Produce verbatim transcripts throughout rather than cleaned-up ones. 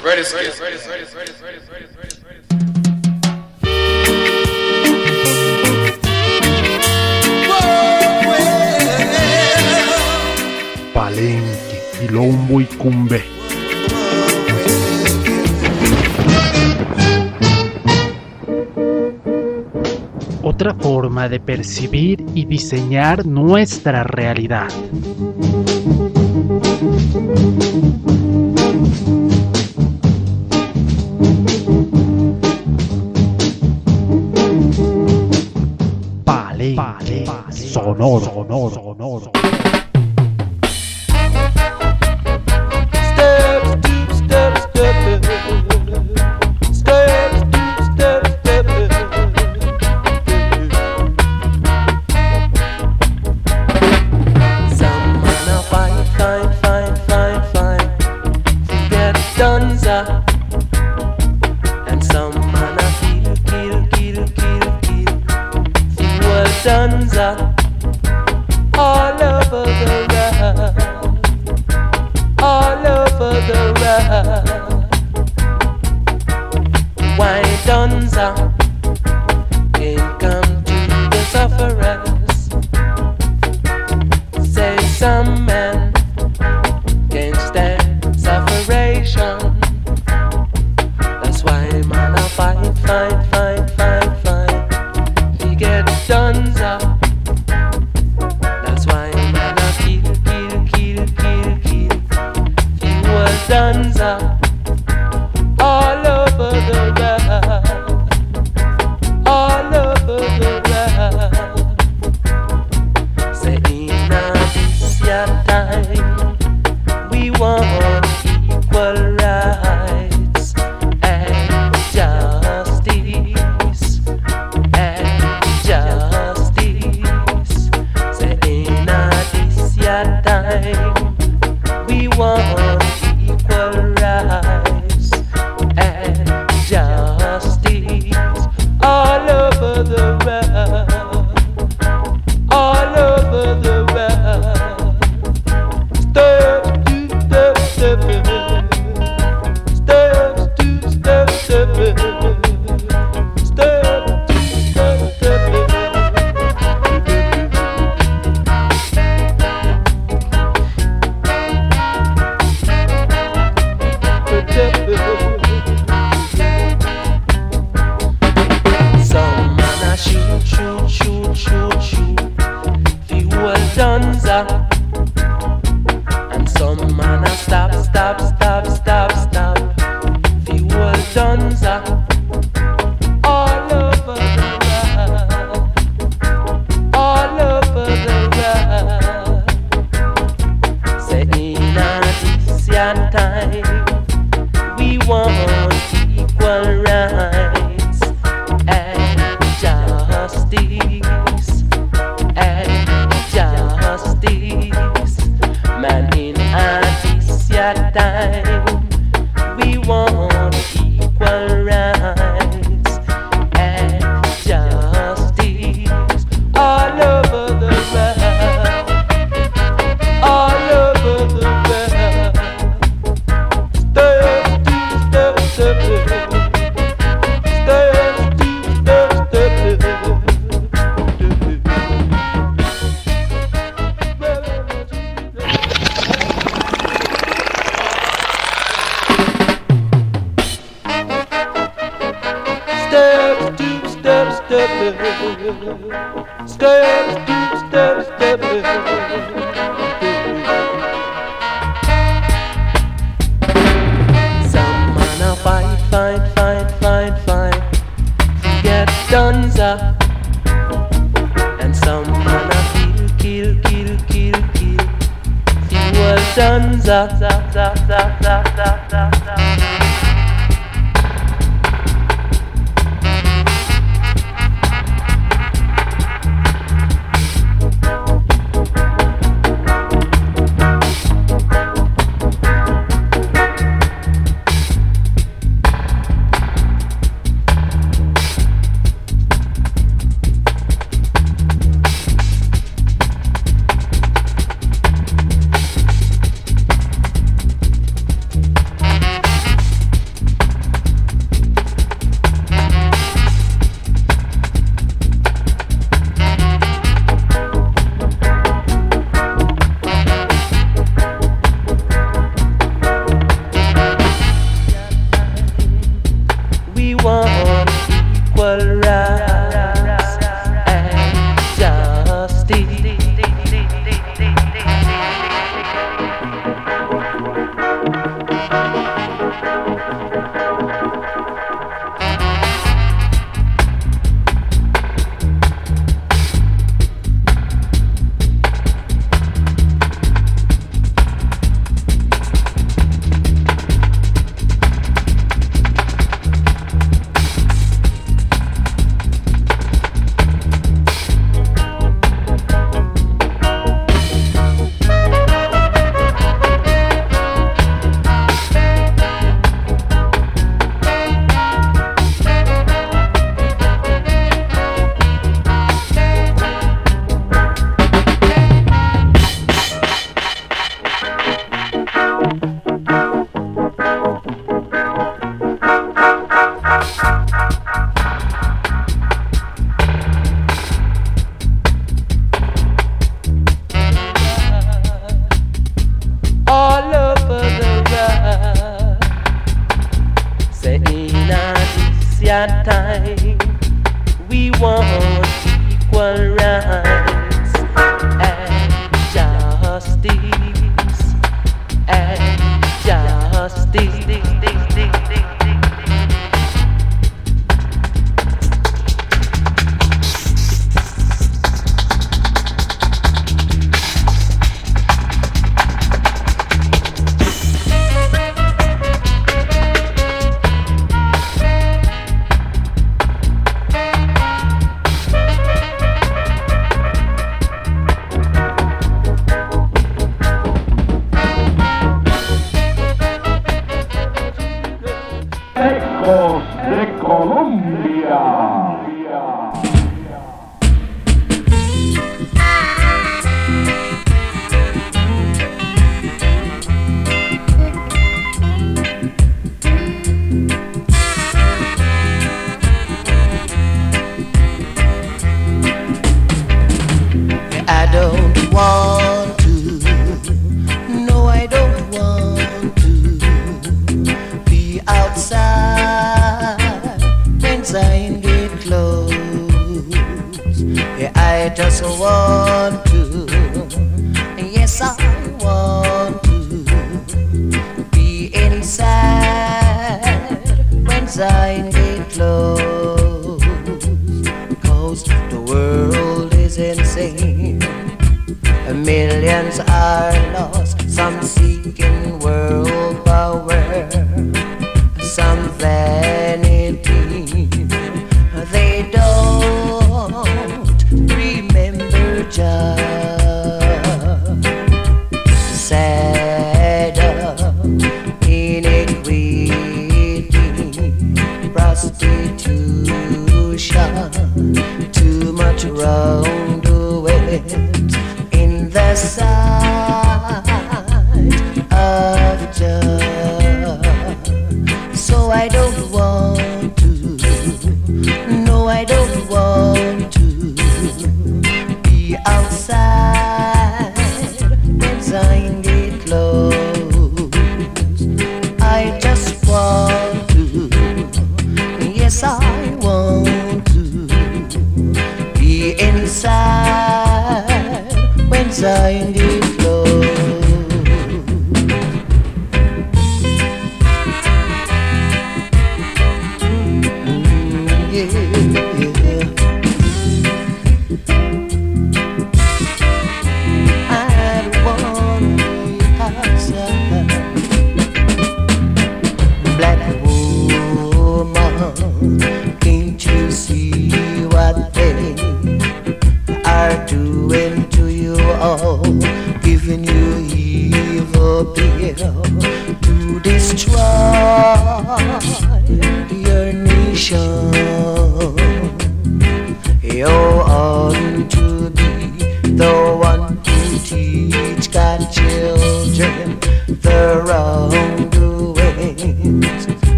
Ready, ready, ready, ready, ready, ready, ready, ready, ready. Palenque, Quilombo y Cumbé. Otra forma de percibir y diseñar nuestra realidad. Palenque, sonoro, sonoro, sonoro. Say in a this your time, we want equal rights and justice and justice.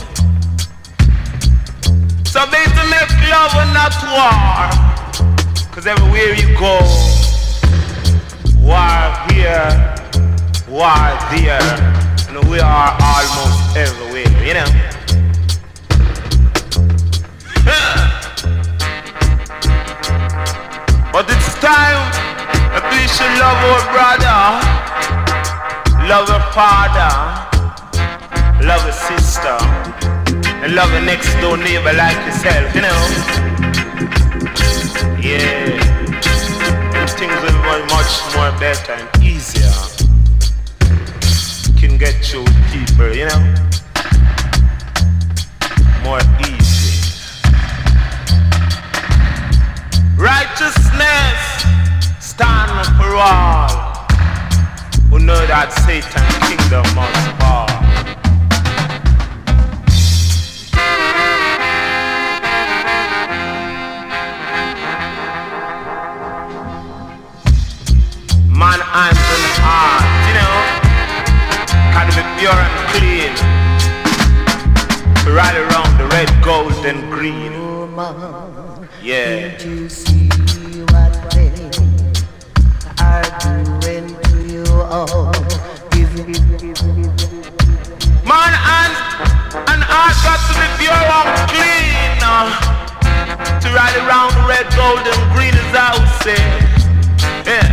So they to make love and not war. Cause everywhere you go, war here, war there, and we are almost everywhere, you know. But it's time that we should love our brother, love our father, love our sister, and love our next door neighbor like yourself, you know. Yeah, and things will be much more better and easier. Can get through people, you know, more easy. Righteousness stand for all who know that Satan's kingdom must fall. Man, hands and heart, you know, can be pure and clean. Right around the red, gold, and green. Yeah. Did you see what they are doing to you all? Man, hands and heart got to be pure and clean. uh, To ride around the red, gold, and green as I would say. Yeah.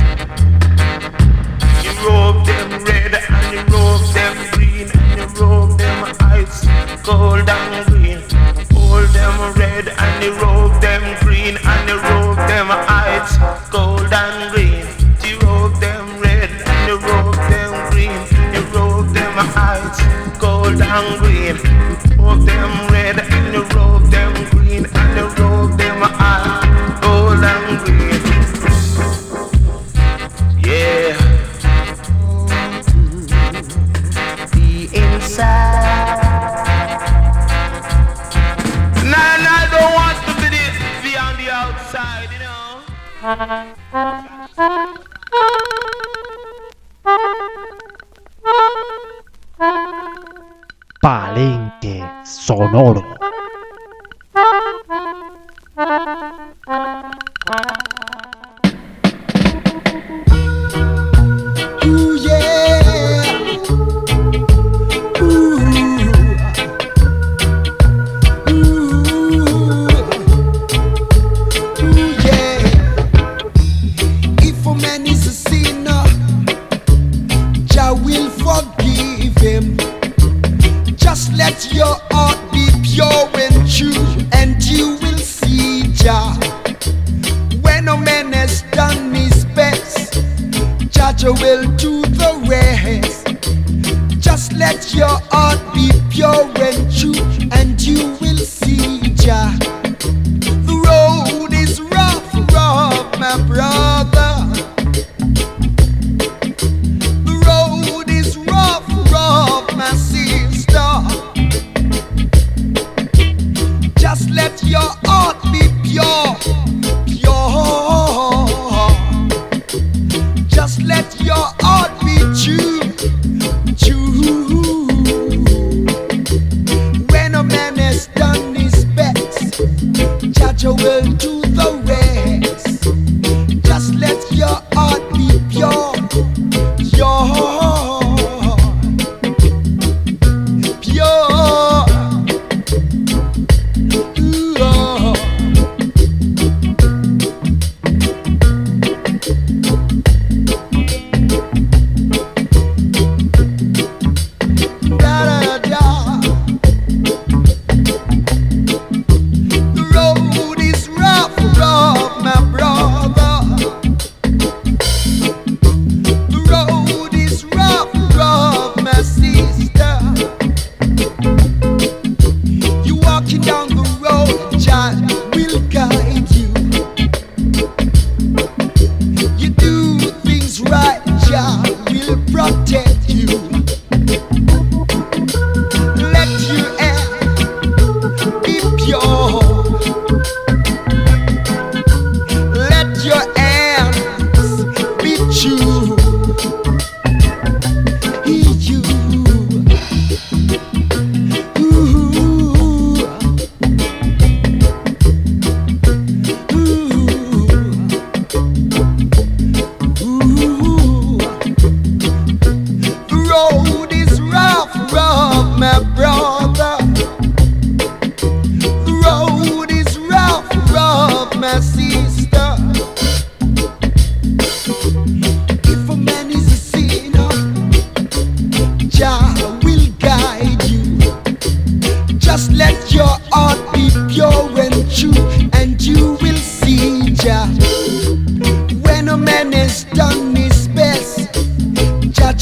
You robe them red and you robe them green and you robe them ice, gold and green. Hold them red and you robe them green and you robe them ice, gold and green. You robe them red and you robe them green, you robe them ice, gold and green. Robe them red and you robe them green and you robe them ice, gold and green. Yeah. The inside. Nah, nah, I don't want to be, the, be on the outside, you know. Palenque sonoro. Ooh, yeah. Ooh. Let your heart be pure and true, and you will see Jah. When a man has done his best, Jah will do the rest. Just let your heart be pure and true, and you will see Jah. The road is rough, rough, my brother. The road is rough, rough, my sister. Just let your heart be pure, pure. Just let your heart be true, true. When a man has done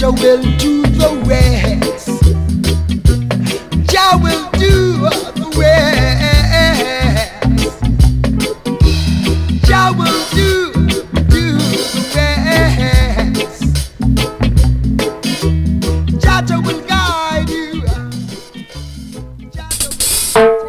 Jah will do the rest. Jah will do the rest. Jah will do, do the rest. Jah Jah will guide you. Jah Jah will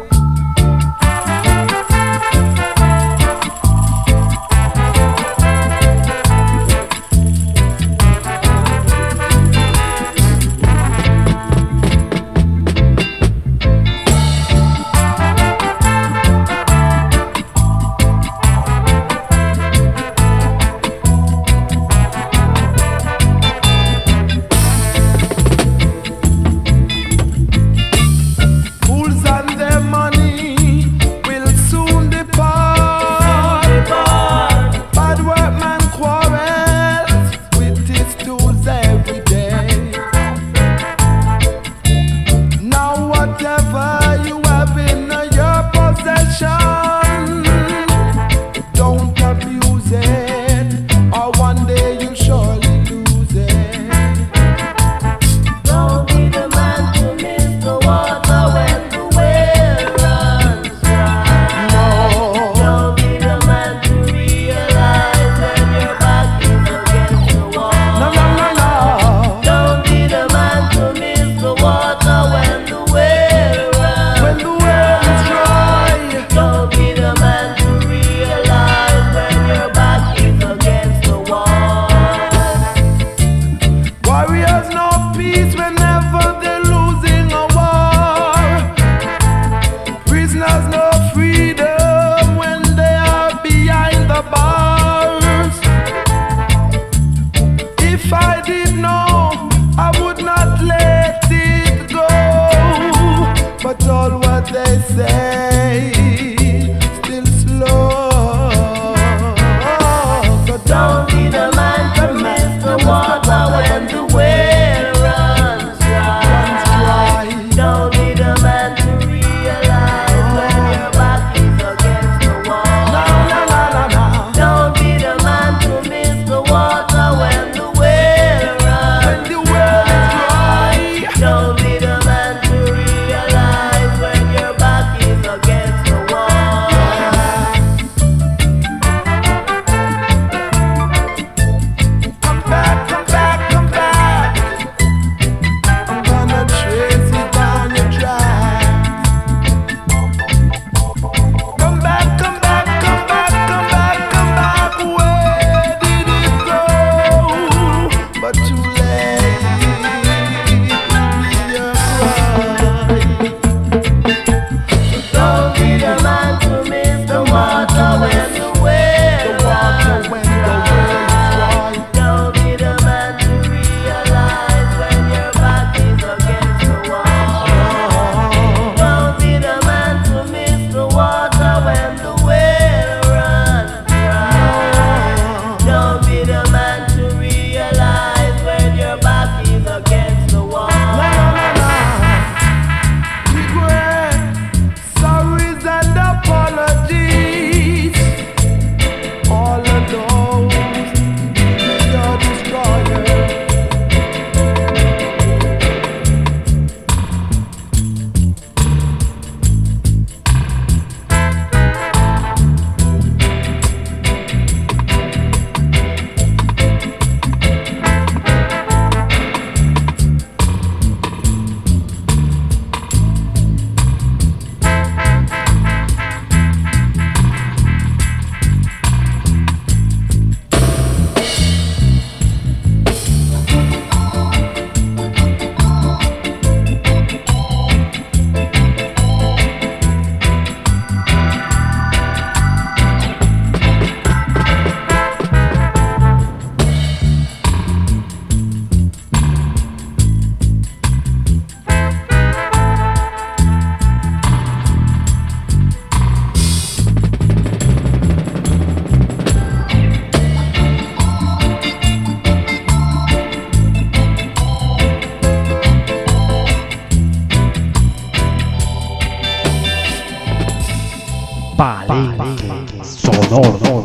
Palenque sonoro.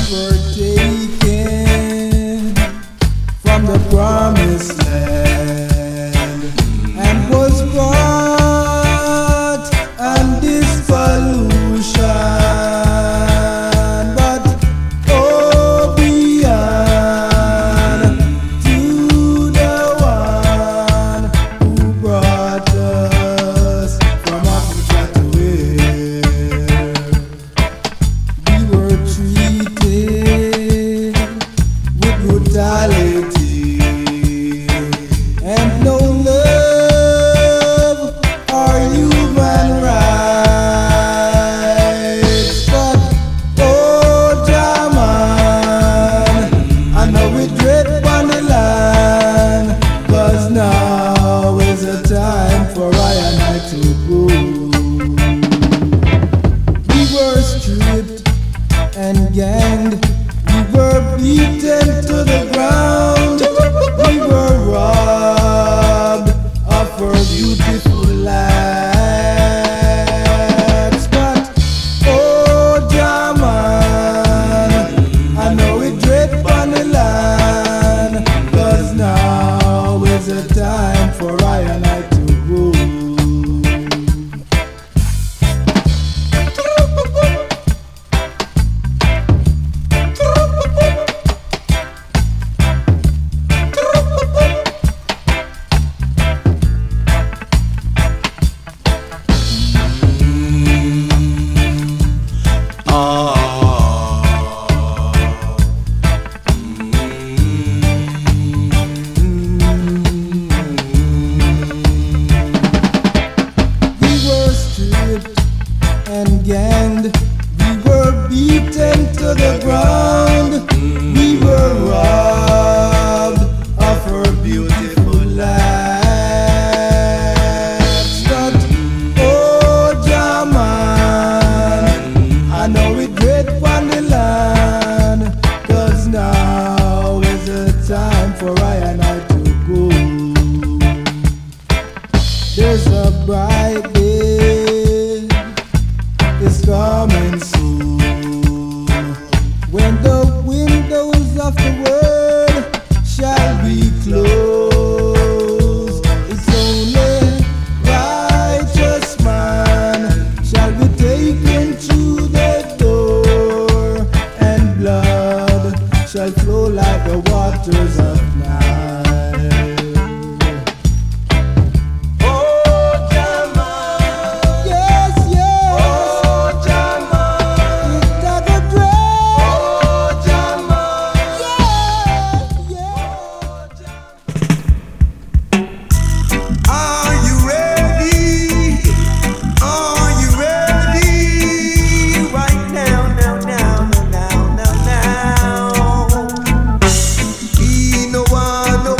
were taken from the promised land and was brought and this pollution, but oh beyond to the one who brought us from Africa to here. We were treated with brutality and no love or human rights. But oh Jaman, I know we dread on the land, 'cause now is the time for I and I to go. We were stripped and ganged, we were beaten to the ground, we were robbed of our beautiful lives. But oh Jaman, I know we dread on the land, 'cause now is the time for I and I to go. We were stripped and ganged, we were beaten to the ground, we were robbed of our beautiful lives. But oh Jaman, I know we dread on the land, 'cause now is the time for I and I to go. There's a bright day, it's coming soon, when the windows of the world shall be closed. It's only righteous man shall be taken to the door, and blood shall flow like the waters of Nile. Oh Jaman, yes, yes. Oh Jaman, it's like a dream. Oh Jaman, yeah, yeah. Are you ready? Are you ready? Right now, now, now, now, now, now, now. He no one no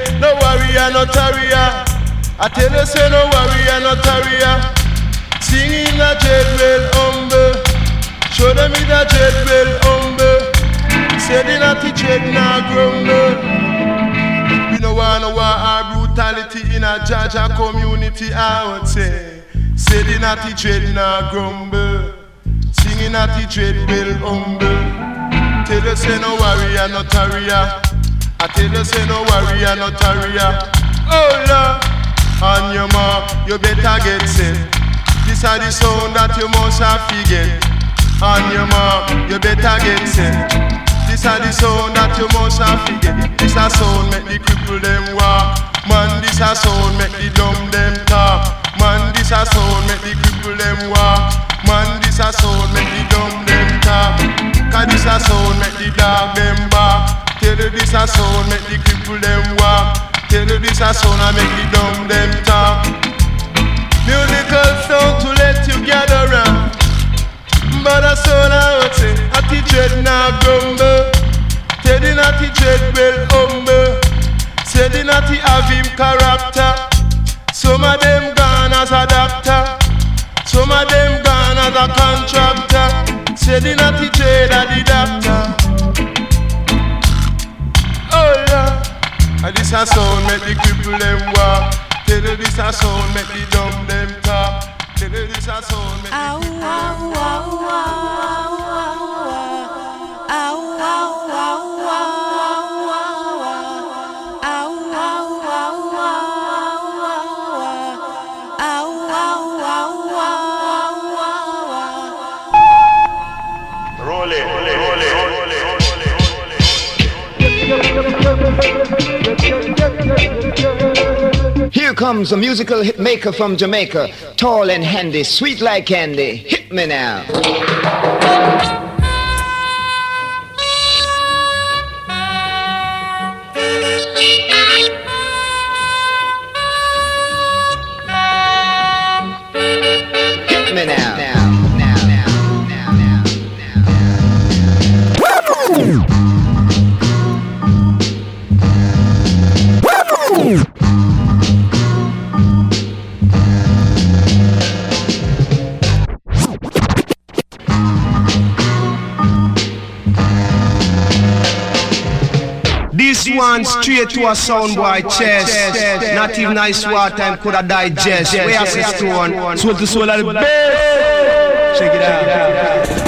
no warrior, no tarrier. I tell you say no warrior, no tarrier. Singing a jet well humble. Show them in a jet well humble. Say the natty jet now grumble. We no wanna war our brutality in a Jaja community, I would say. Say the natty jet now grumble. Singing natty jet well humble. Tell you say no warrior, no tarrier. I tell you say no warrior, no tarrier. Oh Lord, on your mark, you better get set. This are the sound that you must have to get. On your mark, you better get set. This are the sound that you must have to get. This a sound make the cripple them walk. Man, this a sound make the dumb them talk. Man, this a sound make the cripple them walk. Man, this a sound make the dumb them talk. Cause this a sound make the dog them bark. Tell you this a sound make the cripple them walk. Tell you this a sound I make the dumb them talk. Musical sound to let you gather round. But a sound I would say a teacher now grumble. Tell the natty dread well humble. Say the natty have him character. Some of them gone as a doctor. Some of them gone as a contractor. Say the natty dread a the doctor. Oh Lord, and this a sound make the cripple them walk. Tell you this a sound make the dumb them talk. Tell you this a sound make the cripple them walk. Here comes a musical hit maker from Jamaica, tall and handy, sweet like candy. Hit me now. Hit me now. Now, now, now, now, now, now. This one straight to a soundboy chest. Not even nice war time could have digest. Where I say stone, soul to soul of the best. Check it out.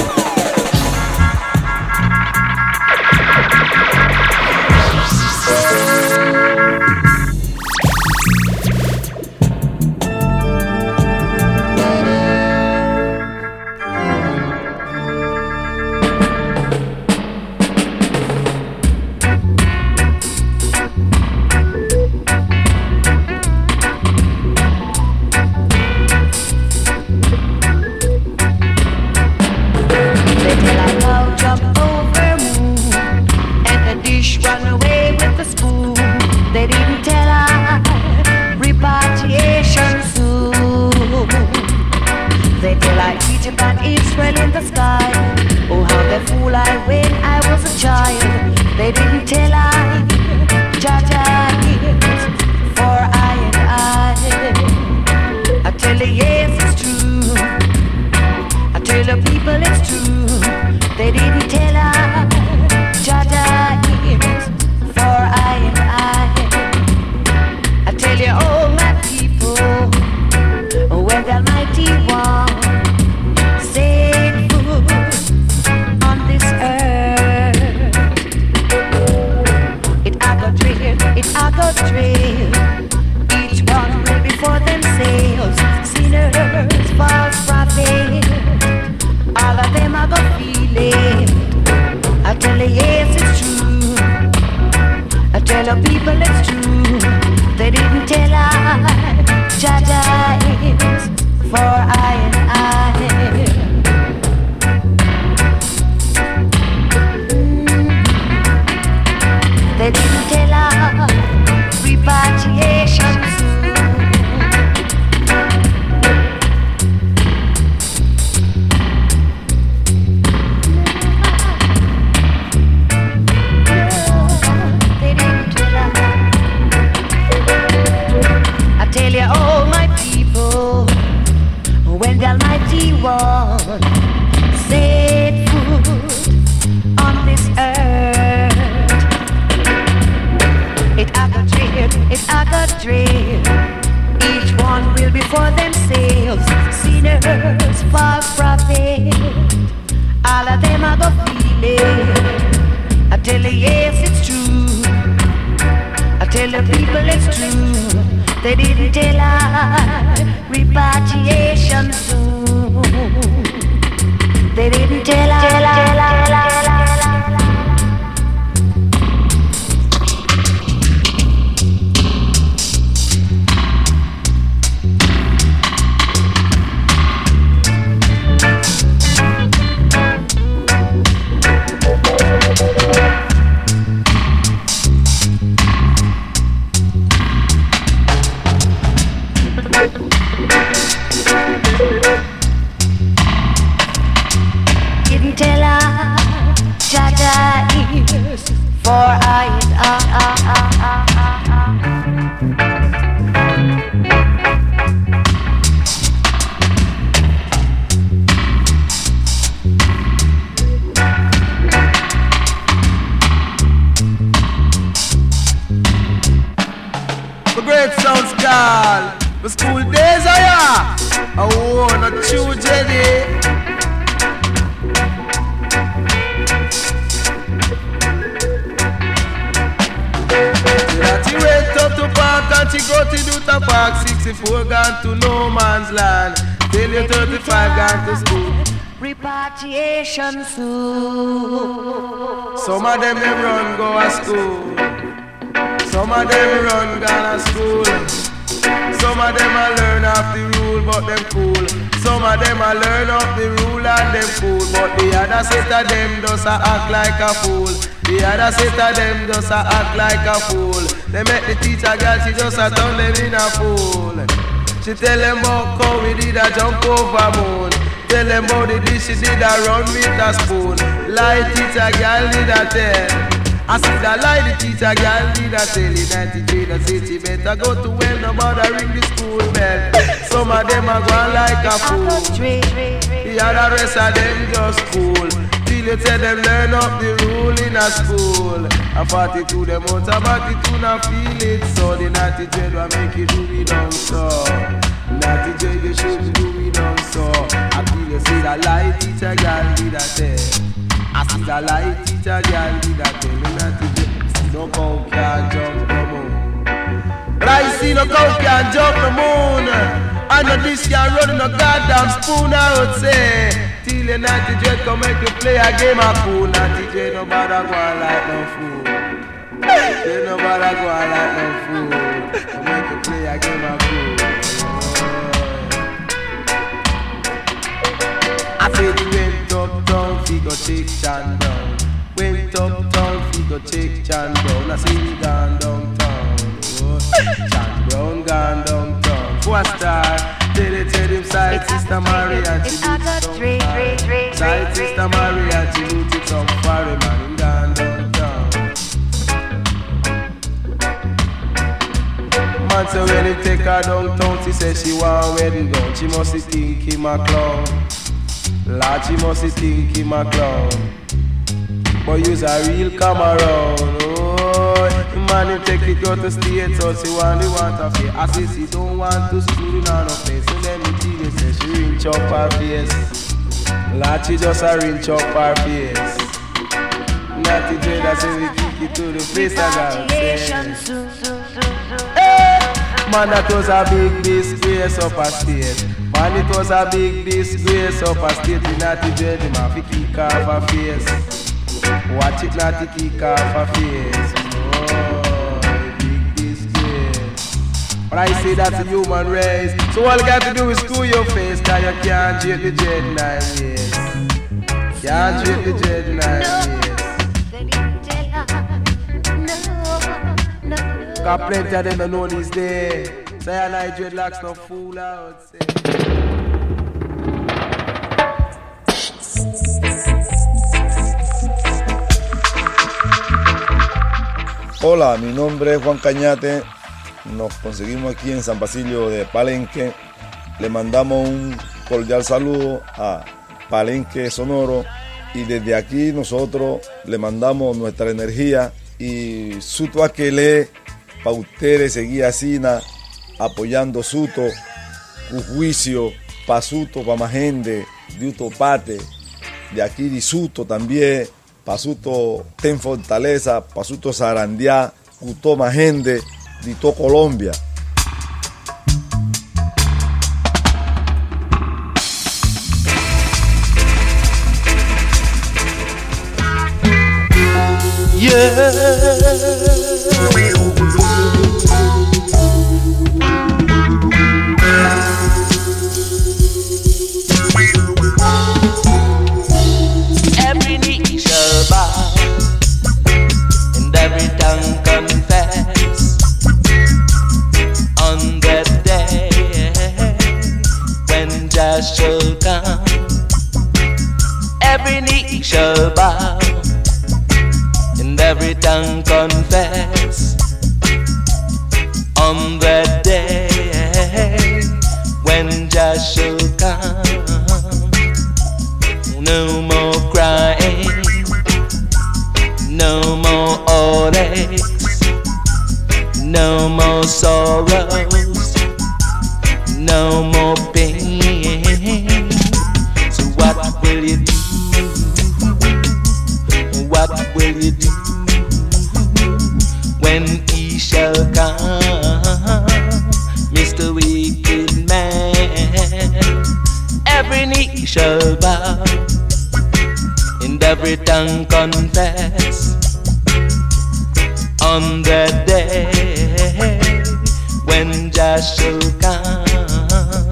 the trail. Each one will be for themselves. Sinners, false prophet. All of them are gonna feel it. I tell you, yes, it's true. I tell the people it's true. They didn't tell us repatriation soon. They didn't tell us. Tell us, tell us, tell us. Didn't tell her, Jaja is for I and I. The great sounds call. The school days are ya. Oh, not true, Jenny. She went up to park and she go to do the park. Sixty-four gone to no man's land. Till you thirty-five gone to school. Repatriation soon. Some of them them run go to school. Some of them run gone to school. Some of them a learn off the rule, but them cool. Some of them a learn off the rule and them fool. But the other set of them just a act like a fool. The other set of them just a act like a fool. They make the teacher girl, she just a turn them in a fool. She tell them about how we did a jump over moon. Tell them about the dish she did a run with a spoon. Lie teacher girl did a tell. I see the lie the teacher girl did a tell. In ninety-three the city better go to when nobody ring the school bell. Some of them are going like a fool. The other rest of them just cool. Till you tell them learn up the rule in a school. And forty-two them out of forty-two now feel it. So the naughty dread will make you do me down so. Naughty dread you should do me down so. I feel you see the lie teacher girl did a tell. I see the lie teacher girl did a tell. The naughty dread see no cow can jump the moon. But I see no cow can jump the moon. I know this can run in a goddamn spoon I would say. Till you naughty dread come make you play a game of pool. Naughty dread no bother go on like no fool. Dread no bother go on like no fool. Come make you play a game of pool. I said you went uptown, fi go take Chan down. Went uptown, fi go take Chan down. I see you gone downtown. Oh, Chan Brown gone downtown. Four star. Tell it, tell him side sister Mary and she loot it some far. Side sister Mary and she loot it some far. Man, him gone downtown. Man say when he take her downtown, she say she want a wedding gown. She must think him a clown. Lord, she must think him a clown. But you's a real come around. Oh, man, you take it go to state, so she want the want to pay. I say she don't want to school in no place. So let me tell you, say she rinse up her face. Lord, she just a rinse up her face. Naughty dread, I say we kick it to the face of God. Hey! Man, that was a big disgrace up a state. Man, it was a big disgrace up a state. The naughty dread, him have to kick off her face. Watch it not to kick off her face. Oh, big disgrace. But I say that's a human race. So all you got to do is screw your face. Cause you can't treat the dread nine years. Can't treat the dread nine years. Cause plenty of them don't know these days. Say I like dreadlocks no fool out. Hola, mi nombre es Juan Cañate. Nos conseguimos aquí en San Basilio de Palenque. Le mandamos un cordial saludo a Palenque Sonoro y desde aquí nosotros le mandamos nuestra energía y su tuaquele pa' ustedes seguir así, na, apoyando Suto, un juicio pa' Suto, pa' más gente, de Utopate, de aquí de Suto también, pa' Suto ten fortaleza, pa' Suto Sarandiá, Utó más gente, de todo Colombia. Every knee shall bow and every tongue confess on that day when Jah shall come. Every knee shall bow and every tongue confess on that day when Jah shall come. No more crying, no more heartaches, no more sorrows, no more pain. So what will you do? What will you do when he shall come, Mister Wicked Man? Every knee shall bow and every tongue confess on that day when Jah shall come.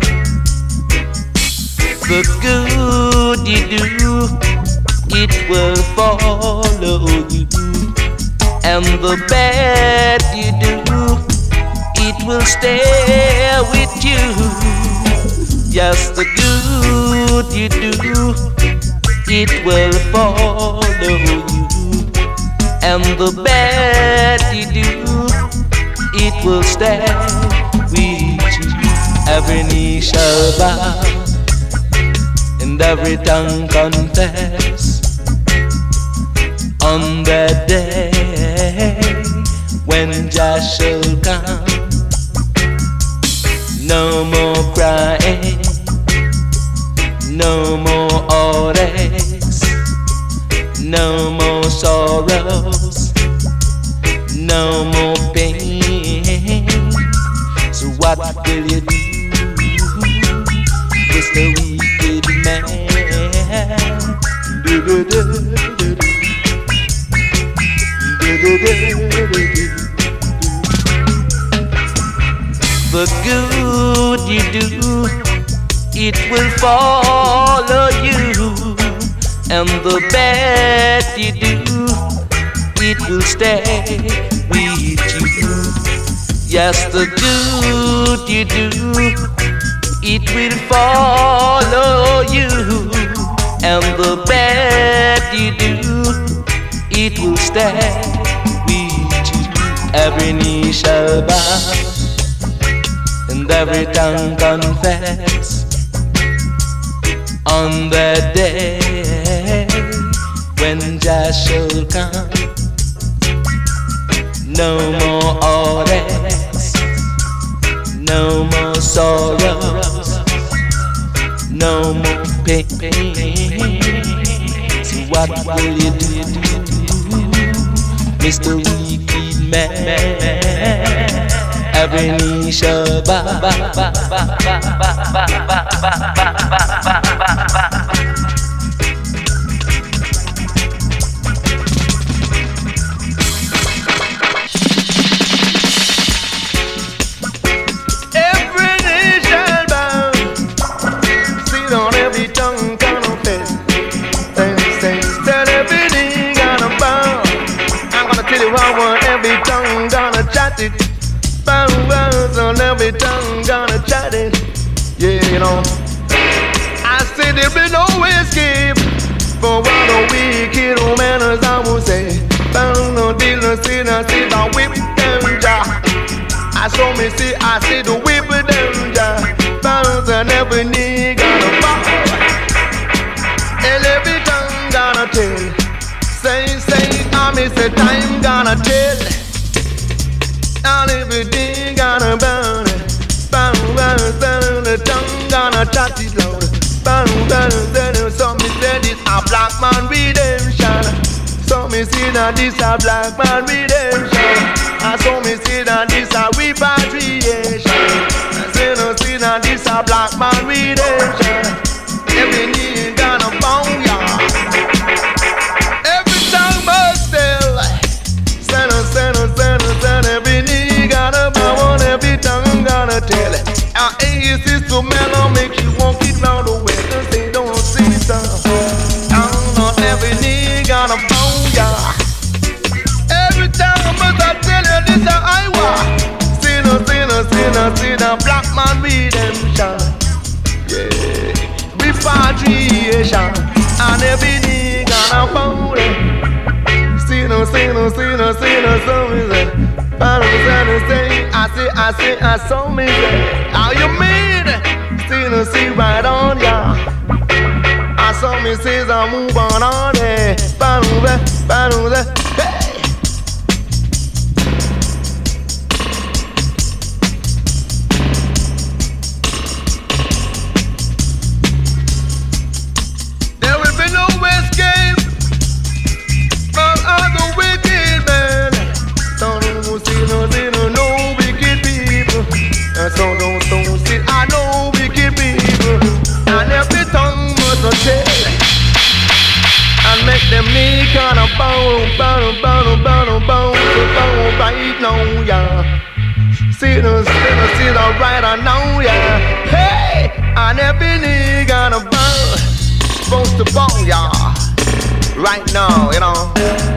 The good you do, it will follow you, and the bad you do, it will stay with you. Yes, the good you do, it will follow you, and the bad you do, it will stay with you. Every knee shall bow and every tongue confess on that day when Jah shall come. No more crying, no more heartaches, no more sorrows, no more pain. So what will you do, Mister Wicked Man? Do do do do do. The good you do, it will follow you, and the bad you do, it will stay with you. Yes, the good you do, it will follow you, and the bad you do, it will stay with you. Every knee shall bow and every tongue confess on that day when Jah shall come. No more heartaches, no more sorrows, no more pain. So what will you do, Mister Wicked Man? Every knee shall bow. Every knee shall bow. Sit on every tongue confess. Say, say, tell every knee gonna bow. I'm gonna tell you one word, every tongue gonna chat it. Bow, bow, so every tongue gonna chat it. Yeah, you know. I said there'll be no escape for what a wicked old man as I will say. Bow, no deal, no sin, I see the whip them Jah. I saw me see, I see the whip them Jah. Bow, and every knee gonna bow, and every tongue gonna tell. Say, say, I miss the time gonna tell. and everything gonna burn it. Burn, burn, burn, the tongue gonna touch it loud. Burn, burn, burn, so me say this a black man redemption. So me see that this a black man redemption. And so me see that this a repatriation. I say no see that this a black man redemption. Every knee gonna bow, yeah. Every tongue must tell. Send us, send us, send us, send every knee gonna bow, and every tongue gonna tell it. Our ace is to mellow, make you walk it round the way, cause they don't see stuff. Down on every knee gonna bow, yeah. Every time must I tell you this is I want. Sinner, sinner, sinner, sinner, black man redemption. Yeah. Repatriation, and every knee gonna bow. Sinner, sinner, sinner, sinner, so me say. But I'm say, I say, I say, I saw me say. How you mean? Sinner, see right on ya. I saw me says I move on on it. But I'm hey. So don't, don't sit, I know wicked people. And every tongue must tell. And make them knee kinda bow, bow, bow, bow, bow, bow, right now, yeah. See the, see the, see the right now, yeah. Hey! And every knee gonna bow. Supposed to bow, yeah. Right now, you know.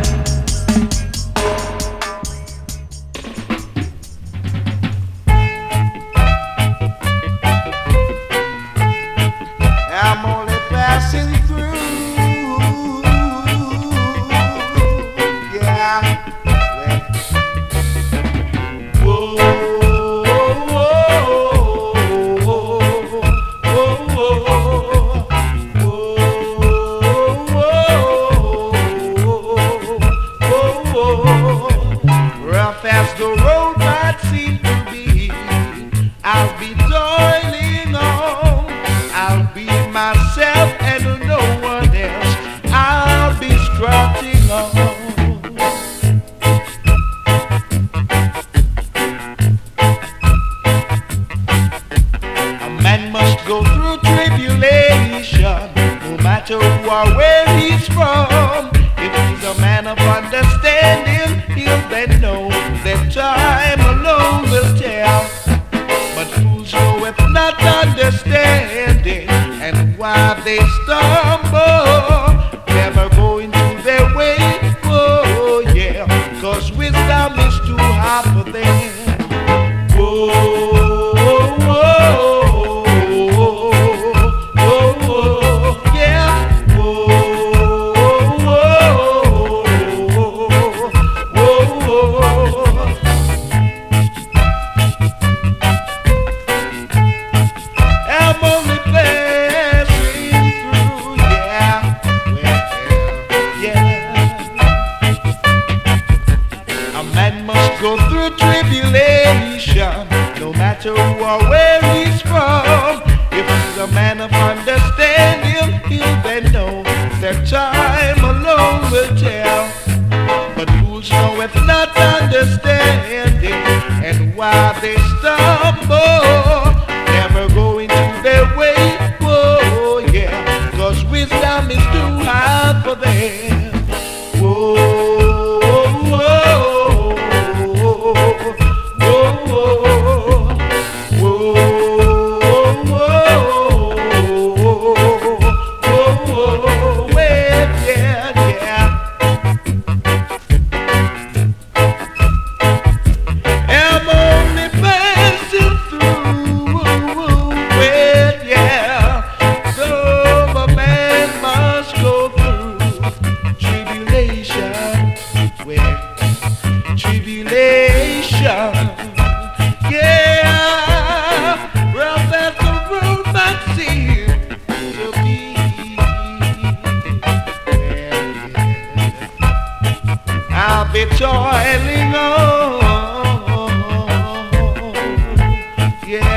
I'm only passing through, yeah. Whoa, whoa, whoa, whoa, whoa, whoa. Rough as the road might seem to be, I'll be toiling on. I'll be myself and no one else. I'll be strutting on. A man must go through tribulation, no matter who or where he's from. If he's a man of understanding, he'll then know that time alone will tell. But fools knoweth not understanding, and why they stumble, never going to their way. Oh yeah, cause wisdom is too hard for them. Whoa, whoa, whoa, whoa, whoa, yeah. Whoa, whoa, whoa, whoa. I'm only passing through, yeah, well, yeah. A man must go through tribulation, no matter who or where he's from. If he's a man of understanding, he'll then know that time alone will tell. But fools knoweth not understanding, and why they stumble, never going to their way. Whoa, yeah, cause wisdom is too hard for them. Whoa, whoa, whoa, whoa, whoa, whoa, whoa, well, yeah, yeah. I'm only passing through.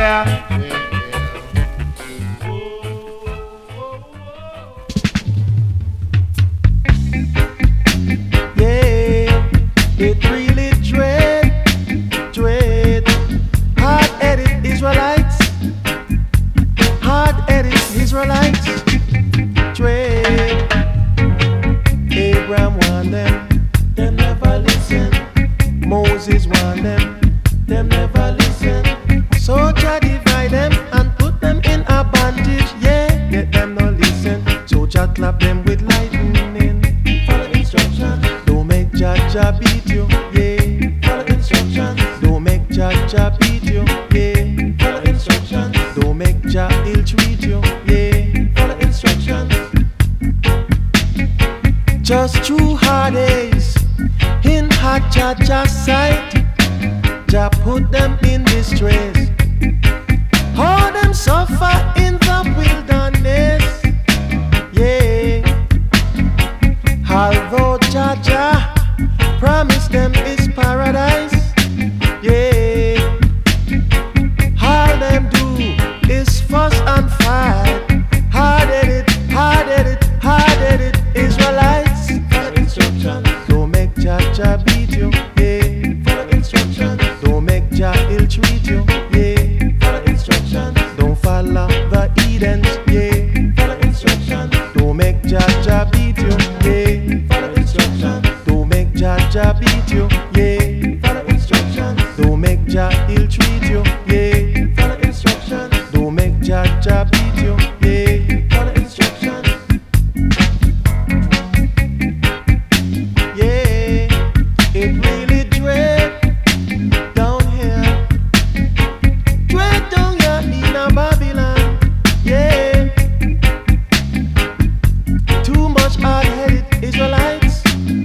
yeah. Yeah, it really dread, dread. Hard-headed Israelites, hard-headed Israelites, dread. Abraham warned them, them never listen. Moses warned them, them never listen. So Jah divide them and put them in a bondage. Yeah, yet them no listen. So Jah clap them with lightning. Follow instructions. Don't make Jah Jah beat you. Yeah, follow instructions. Don't make Jah Jah beat you. Yeah, follow instructions. Don't make Jah ill treat you. Yeah, follow instructions. Just true hard days in hot Jah Jah's sight. Jah put them in distress. All them suffer in the wilderness. Yeah. Although Jah Jah promised them is paradise. Yeah. All them do is fuss and fight. Hard-headed, hard-headed, hard-headed Israelites. Follow instructions. Don't make Jah Jah beat you. Yeah. Follow instructions. Don't make Jah ill treat you. Yeah. Follow instructions. Don't follow the Edens. Yeah. Follow instructions. Don't make Jah Jah beat you. Yeah. Follow instructions. Don't make Jah Jah beat you. Yeah. Follow instructions. Don't make Jah ill treat you. Yeah. Follow instructions. Don't make Jah Jah beat you. Yeah. Follow instructions. Yeah. It really dread down here. Dread down here in a Babylon. Yeah. Too much hard-headed Israelites.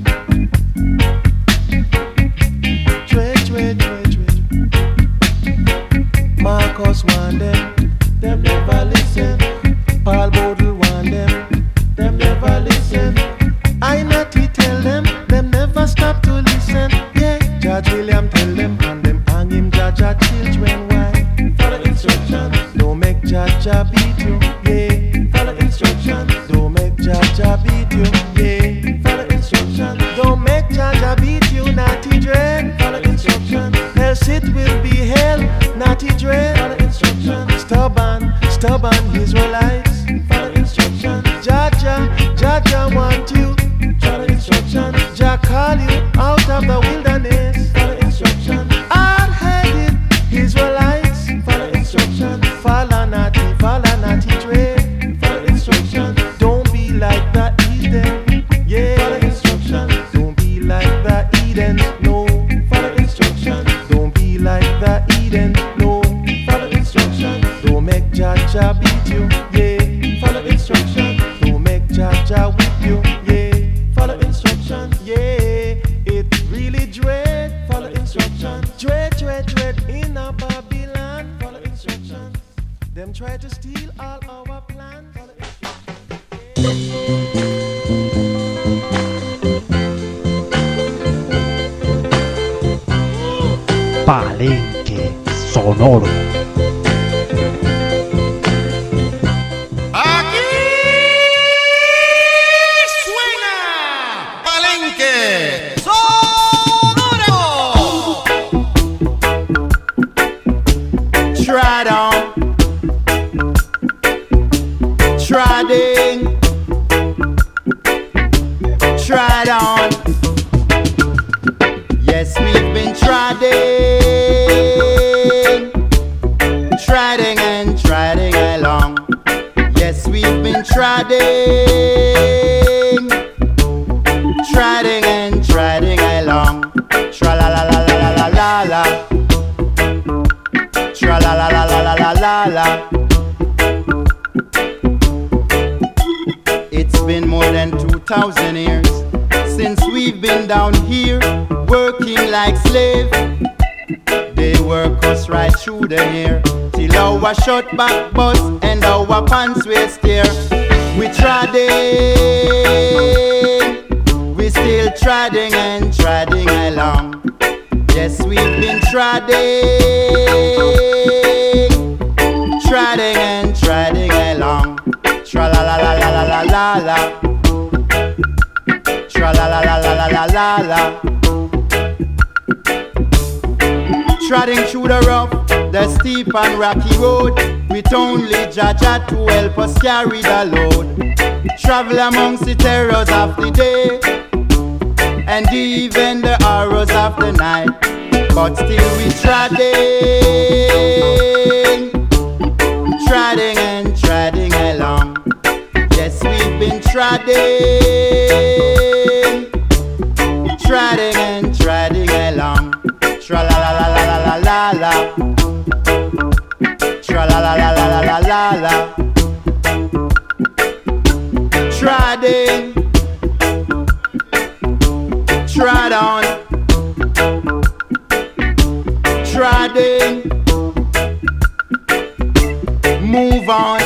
Dread, dread, dread, dread. Marcus warned them, them never listen. Paul Bodle warned them, them never listen. I not to tell them, them never stop to listen. Yeah, Judge William tell them, and them hang him Judge Jah children. Why? Follow instructions. Don't make Jah Jah beat you. Yeah, follow instructions. Don't make Jah Jah beat you. Yeah, follow instructions. Don't make Jah Jah beat you. Naughty dread. Follow instructions. Else it will be hell. Naughty dread. Follow instructions. Stubborn, stubborn Israelites. Follow instructions. Jah Jah, Jah Jah want you. Follow instructions. Jah call you out of the wilderness. Follow instructions. Hard-headed Israelites. Follow instructions. Follow naughty, follow naughty dread. Follow instructions. Don't be like the Eden. Yeah. Follow instructions. Don't be like the Eden. No. Follow instructions. Don't be like the Eden. No. Follow instructions. Don't make Jah Jah beat you. Yeah. Follow instructions. Don't make Jah Jah whip you. Yeah. Follow instructions. Yeah. It really dread. Follow instructions. Dread, dread, dread in a Babylon. Follow instructions. Them try to steal all our plans. Follow Palenque sonoro. Aquí suena Palenque sonoro. Trad on, treading, trad on. Yes, we've been treading, treading and treading along. Yes, we've been treading, treading and treading along. Tra la la la la la la la la. Tra la la la la la la la la. It's been more than two thousand years since we've been down here working like slaves. They work us right through the hair till our short back bust and our pants waist tear. We treading, we still treading and treading along. Yes, we've been treading, steep and rocky road, with only Jah Jah to help us carry the load. Travel amongst the terrors of the day, and even the horrors of the night, but still we treading, treading and treading along. Yes, we've been treading, treading and treading along. Tra la la la la la la la, tra la la la la la la la la. Treading, tread on, treading, move on.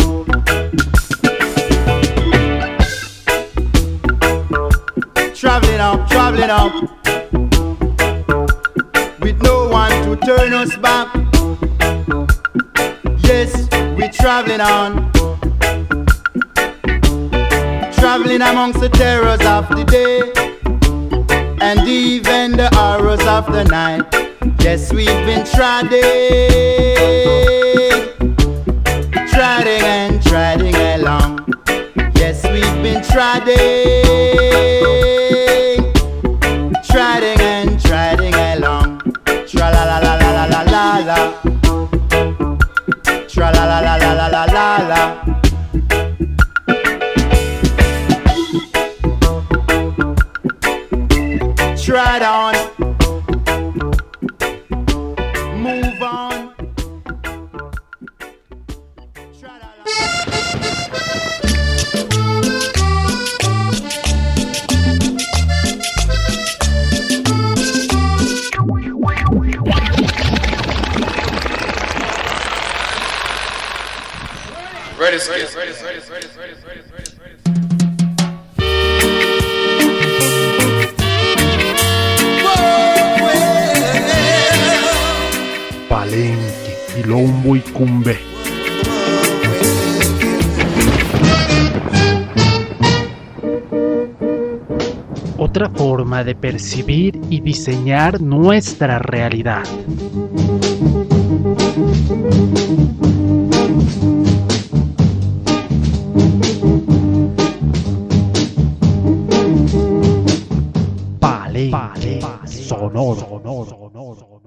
Traveling up, traveling up, with no one to turn us back. Yes, we're traveling on, traveling amongst the terrors of the day, and even the horrors of the night. Yes, we've been treading, treading and treading along. Yes, we've been treading, treading and treading along. Tra la la la la la la la la, tra la la la la la la la la. Tread on, move on. Ready, ready, ready, ready, ready, ready, ready, ready, ready. Palenque, Quilombo y Cumbe. Otra forma de percibir y diseñar nuestra realidad. Palenque, Sonoro.